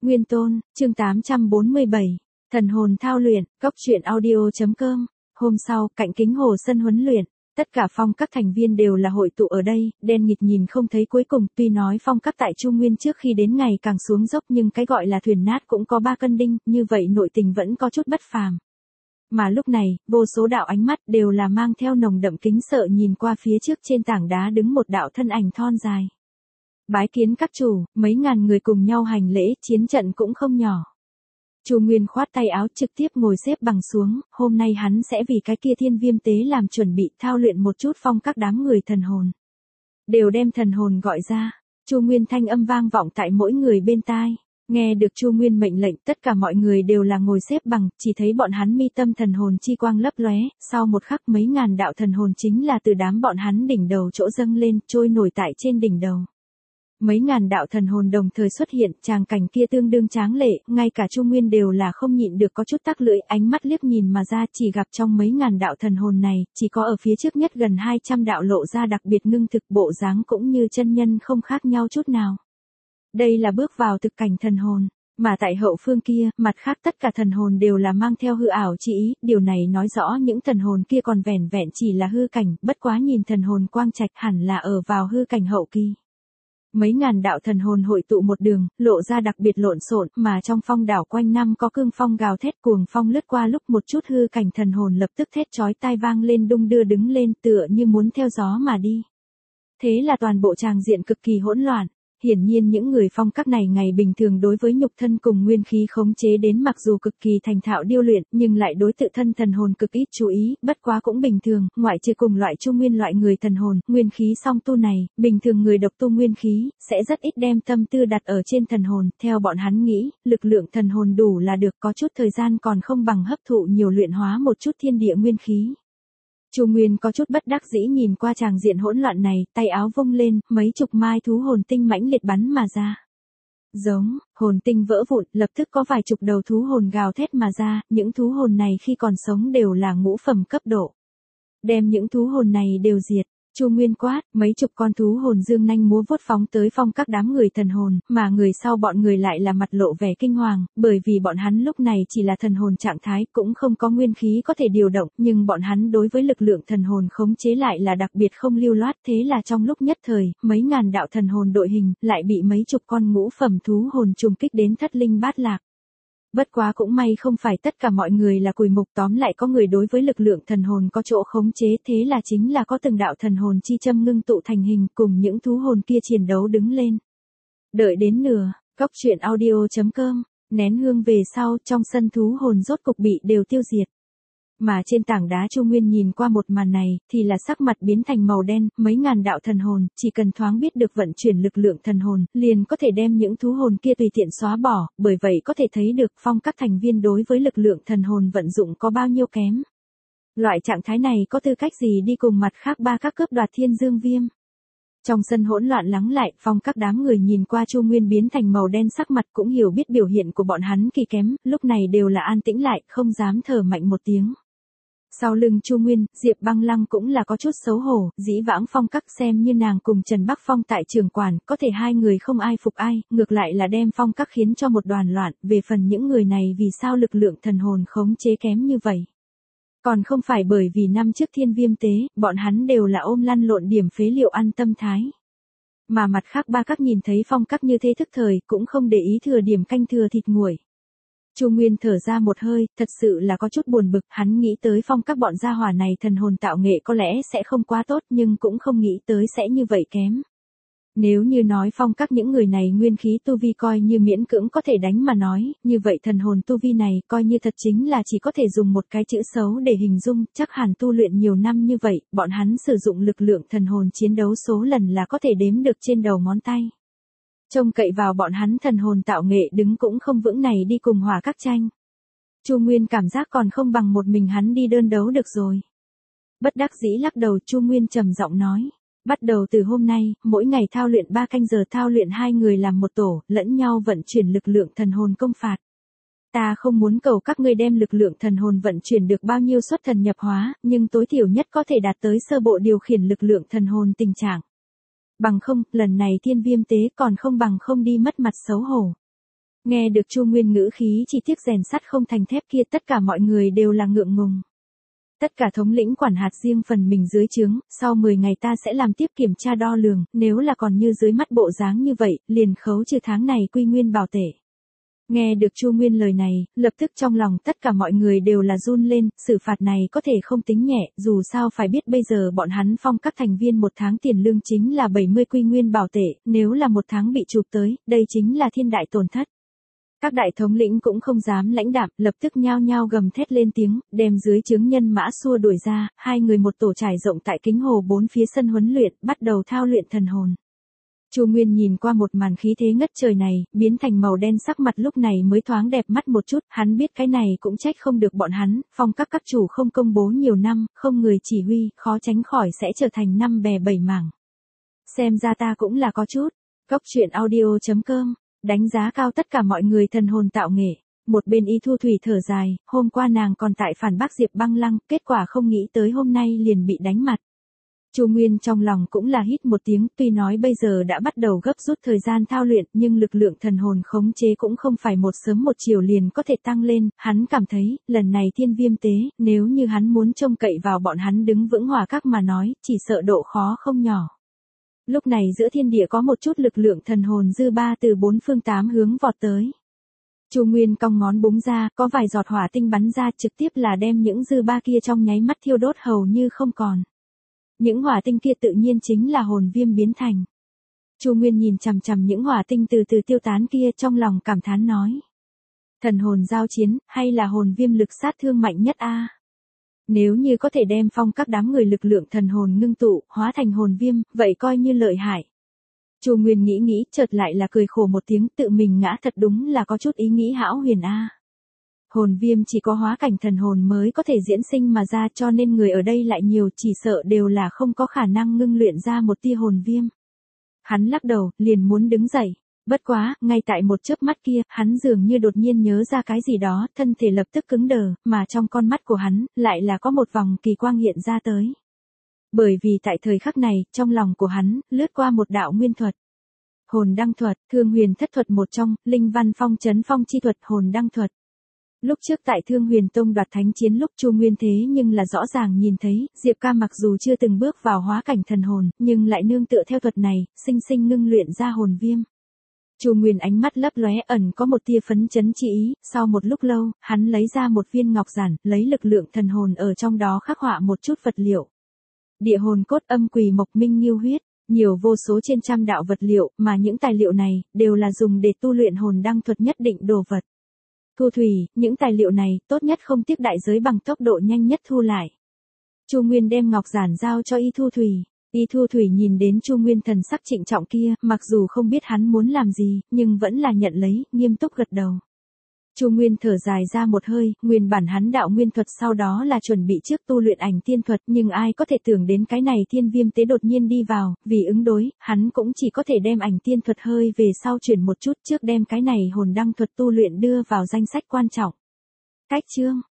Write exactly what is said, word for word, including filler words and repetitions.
Nguyên Tôn, chương tám trăm bốn mươi bảy, thần hồn thao luyện, cốc truyện audio.com. Hôm sau, cạnh kính hồ sân huấn luyện, tất cả phong các thành viên đều là hội tụ ở đây, đen nghịt nhìn không thấy cuối cùng, tuy nói phong các tại Trung Nguyên trước khi đến ngày càng xuống dốc nhưng cái gọi là thuyền nát cũng có ba cân đinh, như vậy nội tình vẫn có chút bất phàm. Mà lúc này, vô số đạo ánh mắt đều là mang theo nồng đậm kính sợ nhìn qua phía trước trên tảng đá đứng một đạo thân ảnh thon dài. Bái kiến các chủ, mấy ngàn người cùng nhau hành lễ, chiến trận cũng không nhỏ. Chu Nguyên khoát tay áo trực tiếp ngồi xếp bằng xuống, hôm nay hắn sẽ vì cái kia thiên viêm tế làm chuẩn bị thao luyện một chút phong các đám người thần hồn. Đều đem thần hồn gọi ra, Chu Nguyên thanh âm vang vọng tại mỗi người bên tai. Nghe được Chu Nguyên mệnh lệnh, tất cả mọi người đều là ngồi xếp bằng, chỉ thấy bọn hắn mi tâm thần hồn chi quang lấp lóe, sau một khắc mấy ngàn đạo thần hồn chính là từ đám bọn hắn đỉnh đầu chỗ dâng lên, trôi nổi tại trên đỉnh đầu. Mấy ngàn đạo thần hồn đồng thời xuất hiện, tràng cảnh kia tương đương tráng lệ, ngay cả Chu Nguyên đều là không nhịn được có chút tắc lưỡi, ánh mắt liếc nhìn mà ra, chỉ gặp trong mấy ngàn đạo thần hồn này, chỉ có ở phía trước nhất gần hai trăm đạo lộ ra đặc biệt ngưng thực, bộ dáng cũng như chân nhân không khác nhau chút nào. Đây là bước vào thực cảnh thần hồn, mà tại hậu phương kia, mặt khác tất cả thần hồn đều là mang theo hư ảo chi ý, điều này nói rõ những thần hồn kia còn vẻn vẹn chỉ là hư cảnh, bất quá nhìn thần hồn quang trạch hẳn là ở vào hư cảnh hậu kỳ. Mấy ngàn đạo thần hồn hội tụ một đường, lộ ra đặc biệt lộn xộn, mà trong phong đảo quanh năm có cương phong gào thét cuồng phong lướt qua lúc một chút hư cảnh thần hồn lập tức thét chói tai vang lên đung đưa đứng lên tựa như muốn theo gió mà đi. Thế là toàn bộ tràng diện cực kỳ hỗn loạn. Hiển nhiên những người phong các này ngày bình thường đối với nhục thân cùng nguyên khí khống chế đến mặc dù cực kỳ thành thạo điêu luyện, nhưng lại đối tự thân thần hồn cực ít chú ý, bất quá cũng bình thường, ngoại trừ cùng loại trung nguyên loại người thần hồn, nguyên khí song tu này, bình thường người độc tu nguyên khí, sẽ rất ít đem tâm tư đặt ở trên thần hồn, theo bọn hắn nghĩ, lực lượng thần hồn đủ là được, có chút thời gian còn không bằng hấp thụ nhiều luyện hóa một chút thiên địa nguyên khí. Chu Nguyên có chút bất đắc dĩ nhìn qua tràng diện hỗn loạn này, tay áo vung lên, mấy chục mai thú hồn tinh mãnh liệt bắn mà ra. Giống, hồn tinh vỡ vụn, lập tức có vài chục đầu thú hồn gào thét mà ra, những thú hồn này khi còn sống đều là ngũ phẩm cấp độ. Đem những thú hồn này đều diệt. Chu Nguyên quát, mấy chục con thú hồn dương nanh múa vuốt phóng tới phong các đám người thần hồn, mà người sau bọn người lại là mặt lộ vẻ kinh hoàng, bởi vì bọn hắn lúc này chỉ là thần hồn trạng thái, cũng không có nguyên khí có thể điều động, nhưng bọn hắn đối với lực lượng thần hồn khống chế lại là đặc biệt không lưu loát, thế là trong lúc nhất thời, mấy ngàn đạo thần hồn đội hình, lại bị mấy chục con ngũ phẩm thú hồn trùng kích đến thất linh bát lạc. Bất quá cũng may không phải tất cả mọi người là cùi mục, tóm lại có người đối với lực lượng thần hồn có chỗ khống chế, thế là chính là có từng đạo thần hồn chi châm ngưng tụ thành hình cùng những thú hồn kia chiến đấu đứng lên. Đợi đến nửa, cốc truyện audio.com, nén hương về sau trong sân thú hồn rốt cục bị đều tiêu diệt. Mà trên tảng đá Chu Nguyên nhìn qua một màn này, thì là sắc mặt biến thành màu đen, mấy ngàn đạo thần hồn, chỉ cần thoáng biết được vận chuyển lực lượng thần hồn, liền có thể đem những thú hồn kia tùy tiện xóa bỏ, bởi vậy có thể thấy được phong các thành viên đối với lực lượng thần hồn vận dụng có bao nhiêu kém. Loại trạng thái này có tư cách gì đi cùng mặt khác ba các cướp đoạt thiên dương viêm. Trong sân hỗn loạn lắng lại, phong các đám người nhìn qua Chu Nguyên biến thành màu đen sắc mặt cũng hiểu biết biểu hiện của bọn hắn kỳ kém, lúc này đều là an tĩnh lại, không dám thở mạnh một tiếng. Sau lưng Chu Nguyên, Diệp Băng Lăng cũng là có chút xấu hổ, dĩ vãng phong các xem như nàng cùng Trần Bắc Phong tại trường quản, có thể hai người không ai phục ai, ngược lại là đem phong các khiến cho một đoàn loạn, về phần những người này vì sao lực lượng thần hồn khống chế kém như vậy. Còn không phải bởi vì năm trước thiên viêm tế, bọn hắn đều là ôm lăn lộn điểm phế liệu ăn tâm thái. Mà mặt khác ba các nhìn thấy phong các như thế thức thời, cũng không để ý thừa điểm canh thừa thịt nguội. Chu Nguyên thở ra một hơi, thật sự là có chút buồn bực, hắn nghĩ tới phong các bọn gia hỏa này thần hồn tạo nghệ có lẽ sẽ không quá tốt nhưng cũng không nghĩ tới sẽ như vậy kém. Nếu như nói phong các những người này nguyên khí tu vi coi như miễn cưỡng có thể đánh mà nói, như vậy thần hồn tu vi này coi như thật chính là chỉ có thể dùng một cái chữ xấu để hình dung, chắc hẳn tu luyện nhiều năm như vậy, bọn hắn sử dụng lực lượng thần hồn chiến đấu số lần là có thể đếm được trên đầu ngón tay. Trông cậy vào bọn hắn thần hồn tạo nghệ đứng cũng không vững này đi cùng hòa các tranh. Chu Nguyên cảm giác còn không bằng một mình hắn đi đơn đấu được rồi. Bất đắc dĩ lắc đầu, Chu Nguyên trầm giọng nói. Bắt đầu từ hôm nay, mỗi ngày thao luyện ba canh giờ thao luyện hai người làm một tổ, lẫn nhau vận chuyển lực lượng thần hồn công phạt. Ta không muốn cầu các ngươi đem lực lượng thần hồn vận chuyển được bao nhiêu xuất thần nhập hóa, nhưng tối thiểu nhất có thể đạt tới sơ bộ điều khiển lực lượng thần hồn tình trạng. Bằng không, lần này thiên viêm tế còn không bằng không đi mất mặt xấu hổ. Nghe được Chu Nguyên ngữ khí chỉ tiếc rèn sắt không thành thép kia, tất cả mọi người đều là ngượng ngùng. Tất cả thống lĩnh quản hạt riêng phần mình dưới trướng, sau mười ngày ta sẽ làm tiếp kiểm tra đo lường, nếu là còn như dưới mắt bộ dáng như vậy, liền khấu trừ tháng này quy nguyên bảo tể. Nghe được Chu Nguyên lời này, lập tức trong lòng tất cả mọi người đều là run lên, xử phạt này có thể không tính nhẹ, dù sao phải biết bây giờ bọn hắn phong các thành viên một tháng tiền lương chính là bảy mươi quy nguyên bảo tể, nếu là một tháng bị chụp tới, đây chính là thiên đại tổn thất. Các đại thống lĩnh cũng không dám lãnh đạm, lập tức nhao nhao gầm thét lên tiếng, đem dưới trướng nhân mã xua đuổi ra, hai người một tổ trải rộng tại kính hồ bốn phía sân huấn luyện, bắt đầu thao luyện thần hồn. Chu Nguyên nhìn qua một màn khí thế ngất trời này, biến thành màu đen sắc mặt lúc này mới thoáng đẹp mắt một chút, hắn biết cái này cũng trách không được bọn hắn, phong các các chủ không công bố nhiều năm, không người chỉ huy, khó tránh khỏi sẽ trở thành năm bè bảy mảng. Xem ra ta cũng là có chút. Cốc truyện audio chấm com, đánh giá cao tất cả mọi người thần hồn tạo nghệ. Một bên Y Thu Thủy thở dài, hôm qua nàng còn tại phản bác Diệp Băng Lăng, kết quả không nghĩ tới hôm nay liền bị đánh mặt. Chu Nguyên trong lòng cũng là hít một tiếng, tuy nói bây giờ đã bắt đầu gấp rút thời gian thao luyện, nhưng lực lượng thần hồn khống chế cũng không phải một sớm một chiều liền có thể tăng lên, hắn cảm thấy, lần này thiên viêm tế, nếu như hắn muốn trông cậy vào bọn hắn đứng vững hòa các mà nói, chỉ sợ độ khó không nhỏ. Lúc này giữa thiên địa có một chút lực lượng thần hồn dư ba từ bốn phương tám hướng vọt tới. Chu Nguyên cong ngón búng ra, có vài giọt hỏa tinh bắn ra, trực tiếp là đem những dư ba kia trong nháy mắt thiêu đốt hầu như không còn. Những hỏa tinh kia tự nhiên chính là hồn viêm biến thành. Chu Nguyên nhìn chằm chằm những hỏa tinh từ từ tiêu tán kia, trong lòng cảm thán nói: thần hồn giao chiến, hay là hồn viêm lực sát thương mạnh nhất a? Nếu như có thể đem phong các đám người lực lượng thần hồn ngưng tụ, hóa thành hồn viêm, vậy coi như lợi hại. Chu Nguyên nghĩ nghĩ, chợt lại là cười khổ một tiếng, tự mình ngã thật đúng là có chút ý nghĩ hão huyền a. Hồn viêm chỉ có hóa cảnh thần hồn mới có thể diễn sinh mà ra, cho nên người ở đây lại nhiều, chỉ sợ đều là không có khả năng ngưng luyện ra một tia hồn viêm. Hắn lắc đầu, liền muốn đứng dậy. Bất quá, ngay tại một chớp mắt kia, hắn dường như đột nhiên nhớ ra cái gì đó, thân thể lập tức cứng đờ, mà trong con mắt của hắn, lại là có một vòng kỳ quang hiện ra tới. Bởi vì tại thời khắc này, trong lòng của hắn, lướt qua một đạo nguyên thuật. Hồn đăng thuật, Thương Huyền thất thuật một trong, Linh Văn Phong Chấn Phong chi thuật, hồn đăng thuật. Lúc trước tại Thương Huyền Tông đoạt thánh chiến lúc Chu Nguyên thế nhưng là rõ ràng nhìn thấy, Diệp Ca mặc dù chưa từng bước vào hóa cảnh thần hồn, nhưng lại nương tựa theo thuật này, sinh sinh ngưng luyện ra hồn viêm. Chu Nguyên ánh mắt lấp lóe, ẩn có một tia phấn chấn chi ý, sau một lúc lâu, hắn lấy ra một viên ngọc giản, lấy lực lượng thần hồn ở trong đó khắc họa một chút vật liệu. Địa hồn cốt, âm quỷ mộc, minh nghiêu huyết, nhiều vô số trên trăm đạo vật liệu, mà những tài liệu này đều là dùng để tu luyện hồn đăng thuật nhất định đồ vật. Thu Thủy, những tài liệu này, tốt nhất không tiếc đại giới bằng tốc độ nhanh nhất thu lại. Chu Nguyên đem ngọc giản giao cho Y Thu Thủy. Y Thu Thủy nhìn đến Chu Nguyên thần sắc trịnh trọng kia, mặc dù không biết hắn muốn làm gì, nhưng vẫn là nhận lấy, nghiêm túc gật đầu. Chu Nguyên thở dài ra một hơi, nguyên bản hắn đạo nguyên thuật sau đó là chuẩn bị trước tu luyện ảnh tiên thuật, nhưng ai có thể tưởng đến cái này thiên viêm tế đột nhiên đi vào, vì ứng đối, hắn cũng chỉ có thể đem ảnh tiên thuật hơi về sau chuyển một chút, trước đem cái này hồn đăng thuật tu luyện đưa vào danh sách quan trọng. Cách chương